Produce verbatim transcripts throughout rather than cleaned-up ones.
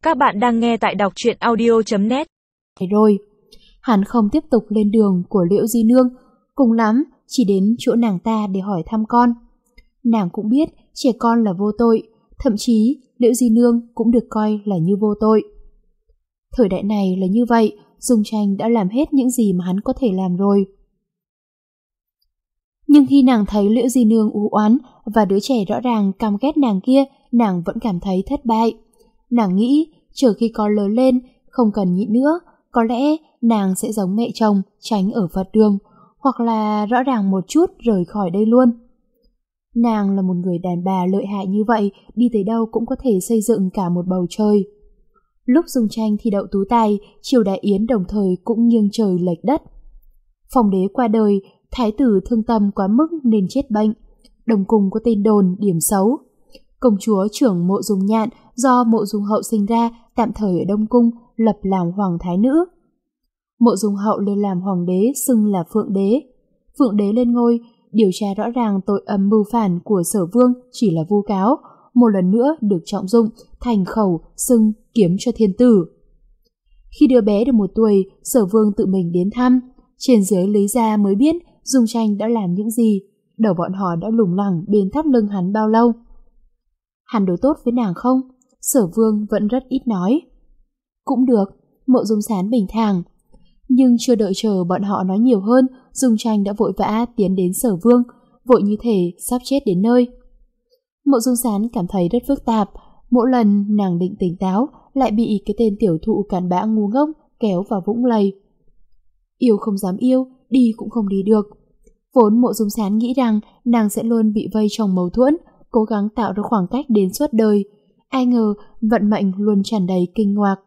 Các bạn đang nghe tại đọc truyện audio chấm net. Rồi, hắn không tiếp tục lên đường của Liễu Di Nương, cùng lắm chỉ đến chỗ nàng ta để hỏi thăm con. Nàng cũng biết trẻ con là vô tội, thậm chí Liễu Di Nương cũng được coi là như vô tội. Thời đại này là như vậy, Dung Tranh đã làm hết những gì mà hắn có thể làm rồi. Nhưng khi nàng thấy Liễu Di Nương u oán và đứa trẻ rõ ràng căm ghét nàng kia, nàng vẫn cảm thấy thất bại. Nàng nghĩ chờ khi con lớn lên, không cần nhịn nữa, có lẽ nàng sẽ giống mẹ chồng, tránh ở Phật đường, hoặc là rõ ràng một chút rời khỏi đây luôn. Nàng là một người đàn bà lợi hại như vậy, đi tới đâu cũng có thể xây dựng cả một bầu trời. Lúc Dung Tranh thi đậu tú tài, triều đại Yến đồng thời cũng nghiêng trời lệch đất. Phong đế qua đời, thái tử thương tâm quá mức nên chết bệnh. Đồng cung có tên đồn điểm xấu. Công chúa trưởng Mộ Dung Nhạn do Mộ Dung Hậu sinh ra tạm thời ở Đông Cung, lập làm hoàng thái nữ. Mộ Dung Hậu lên làm hoàng đế, xưng là Phượng đế. Phượng đế lên ngôi, điều tra rõ ràng tội âm mưu phản của Sở Vương chỉ là vu cáo, một lần nữa được trọng dụng, thành khẩu, xưng kiếm cho thiên tử. Khi đứa bé được một tuổi, Sở Vương tự mình đến thăm, trên dưới lý ra mới biết Dung Tranh đã làm những gì, đầu bọn họ đã lủng lẳng bên thắt lưng hắn bao lâu. Hắn đối tốt với nàng không? Sở Vương vẫn rất ít nói. Cũng được, Mộ Dung Sán bình thản. Nhưng chưa đợi chờ bọn họ nói nhiều hơn, Dung Tranh đã vội vã tiến đến Sở Vương, vội như thể sắp chết đến nơi. Mộ Dung Sán cảm thấy rất phức tạp, mỗi lần nàng định tỉnh táo lại bị cái tên tiểu thụ cặn bã ngu ngốc kéo vào vũng lầy. Yêu không dám yêu, đi cũng không đi được. Vốn Mộ Dung Sán nghĩ rằng nàng sẽ luôn bị vây trong mâu thuẫn, cố gắng tạo ra khoảng cách đến suốt đời. Ai ngờ vận mệnh luôn tràn đầy kinh ngạc.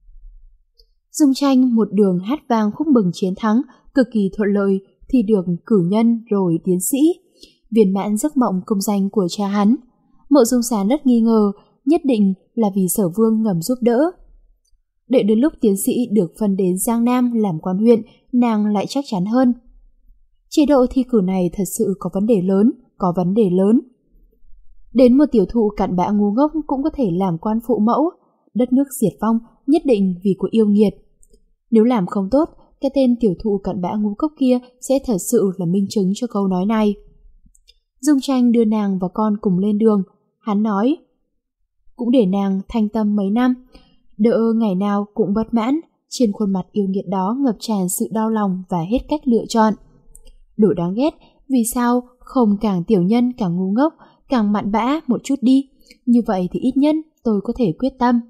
Dung Tranh một đường hát vang khúc mừng chiến thắng, cực kỳ thuận lợi, thì được cử nhân rồi tiến sĩ, viên mãn giấc mộng công danh của cha hắn. Mộ Dung Sán rất nghi ngờ, nhất định là vì Sở Vương ngầm giúp đỡ. Đợi đến lúc tiến sĩ được phân đến Giang Nam làm quan huyện, nàng lại chắc chắn hơn. Chế độ thi cử này thật sự có vấn đề lớn, có vấn đề lớn. Đến một tiểu thụ cặn bã ngu ngốc cũng có thể làm quan phụ mẫu, đất nước diệt vong nhất định vì của yêu nghiệt. Nếu làm không tốt, cái tên tiểu thụ cặn bã ngu ngốc kia sẽ thật sự là minh chứng cho câu nói này. Dung Tranh đưa nàng và con cùng lên đường, hắn nói, cũng để nàng thanh tâm mấy năm, đỡ ngày nào cũng bất mãn. Trên khuôn mặt yêu nghiệt đó ngập tràn sự đau lòng và hết cách lựa chọn. Đủ đáng ghét, vì sao không càng tiểu nhân càng ngu ngốc, càng mặn bã một chút đi, như vậy thì ít nhất tôi có thể quyết tâm.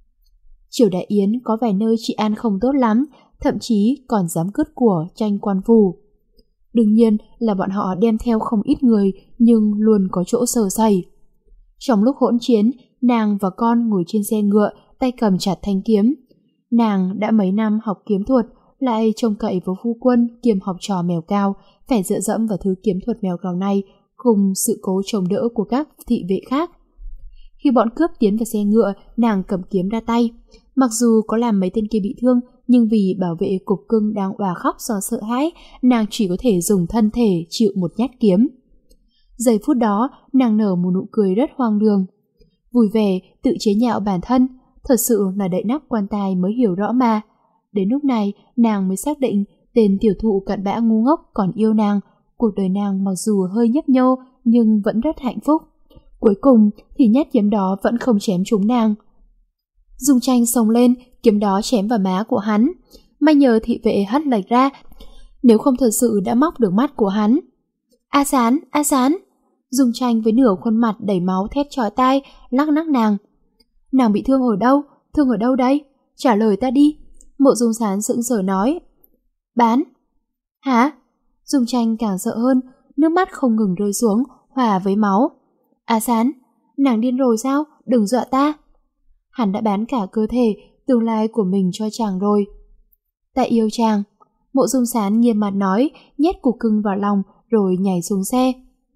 Triều đại Yến có vài nơi trị an không tốt lắm, thậm chí còn dám cướp của tranh quan phủ. Đương nhiên là bọn họ đem theo không ít người, nhưng luôn có chỗ sơ sẩy. Trong lúc hỗn chiến, nàng và con ngồi trên xe ngựa, tay cầm chặt thanh kiếm. Nàng đã mấy năm học kiếm thuật, lại trông cậy vào phu quân kiêm học trò mèo cao, phải dựa dẫm vào thứ kiếm thuật mèo cao này cùng sự cố chống đỡ của các thị vệ khác. Khi bọn cướp tiến vào xe ngựa, nàng cầm kiếm ra tay. Mặc dù có làm mấy tên kia bị thương, nhưng vì bảo vệ cục cưng đang òa khóc do sợ hãi, nàng chỉ có thể dùng thân thể chịu một nhát kiếm. Giây phút đó, nàng nở một nụ cười rất hoang đường. Vui vẻ, tự chế nhạo bản thân, thật sự là đậy nắp quan tài mới hiểu rõ mà. Đến lúc này, nàng mới xác định tên tiểu thụ cặn bã ngu ngốc còn yêu nàng. Cuộc đời nàng mặc dù hơi nhấp nhô, nhưng vẫn rất hạnh phúc. Cuối cùng thì nhát kiếm đó vẫn không chém trúng nàng. Dung Tranh xông lên, kiếm đó chém vào má của hắn. May nhờ thị vệ hất lệch ra, nếu không thật sự đã móc được mắt của hắn. A Sán, A Sán! Dung Tranh với nửa khuôn mặt đầy máu thét chói tai, lắc nắc nàng. Nàng bị thương ở đâu? Thương ở đâu đây? Trả lời ta đi. Mộ Dung Sán sững sờ nói. Bán. Hả? Dung Tranh càng sợ hơn, nước mắt không ngừng rơi xuống, hòa với máu. A Sán, nàng điên rồi sao? Đừng dọa ta. Hắn đã bán cả cơ thể, tương lai của mình cho chàng rồi. Ta yêu chàng. Mộ Dung Sán nghiêm mặt nói, nhét cục cưng vào lòng rồi nhảy xuống xe.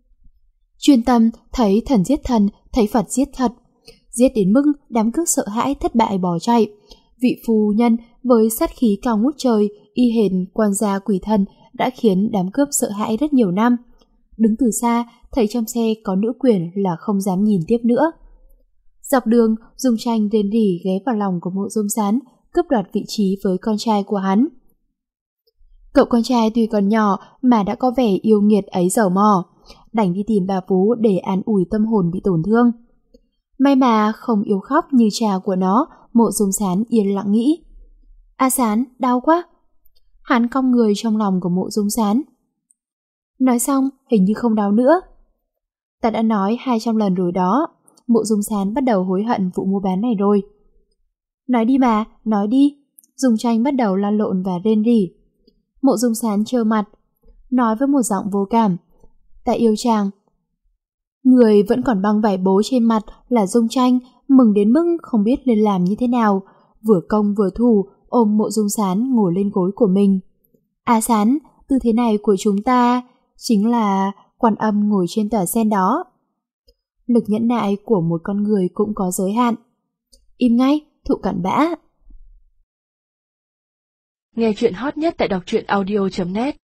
Chuyên tâm thấy thần giết thần, thấy Phật giết thật. Giết đến mức đám cướp sợ hãi thất bại bỏ chạy. Vị phu nhân với sát khí cao ngút trời, y hệt quan gia quỷ thần đã khiến đám cướp sợ hãi rất nhiều năm. Đứng từ xa, thấy trong xe có nữ quyền là không dám nhìn tiếp nữa. Dọc đường, Dung Tranh rên rỉ ghé vào lòng của Mộ Dung Sán, cướp đoạt vị trí với con trai của hắn. Cậu con trai tuy còn nhỏ mà đã có vẻ yêu nghiệt ấy dở mò, đành đi tìm bà vú để an ủi tâm hồn bị tổn thương. May mà không yếu khóc như cha của nó, Mộ Dung Sán yên lặng nghĩ. A Sán, đau quá. Hắn cong người trong lòng của Mộ Dung Sán. Nói xong, hình như không đau nữa. Ta đã nói hai trăm lần rồi đó. Mộ Dung Sán bắt đầu hối hận vụ mua bán này rồi. Nói đi mà, nói đi. Dung Tranh bắt đầu lăn lộn và rên rỉ. Mộ Dung Sán trơ mặt, nói với một giọng vô cảm. Ta yêu chàng. Người vẫn còn băng vải bố trên mặt là Dung Tranh, mừng đến mức không biết nên làm như thế nào, vừa công vừa thủ ôm Mộ Dung Sán ngồi lên gối của mình. A Sán, tư thế này của chúng ta chính là Quan Âm ngồi trên tòa sen đó. Lực nhẫn nại của một con người cũng có giới hạn. Im ngay, thụ cặn bã. Nghe chuyện hot nhất tại đọc truyện audio chấm net.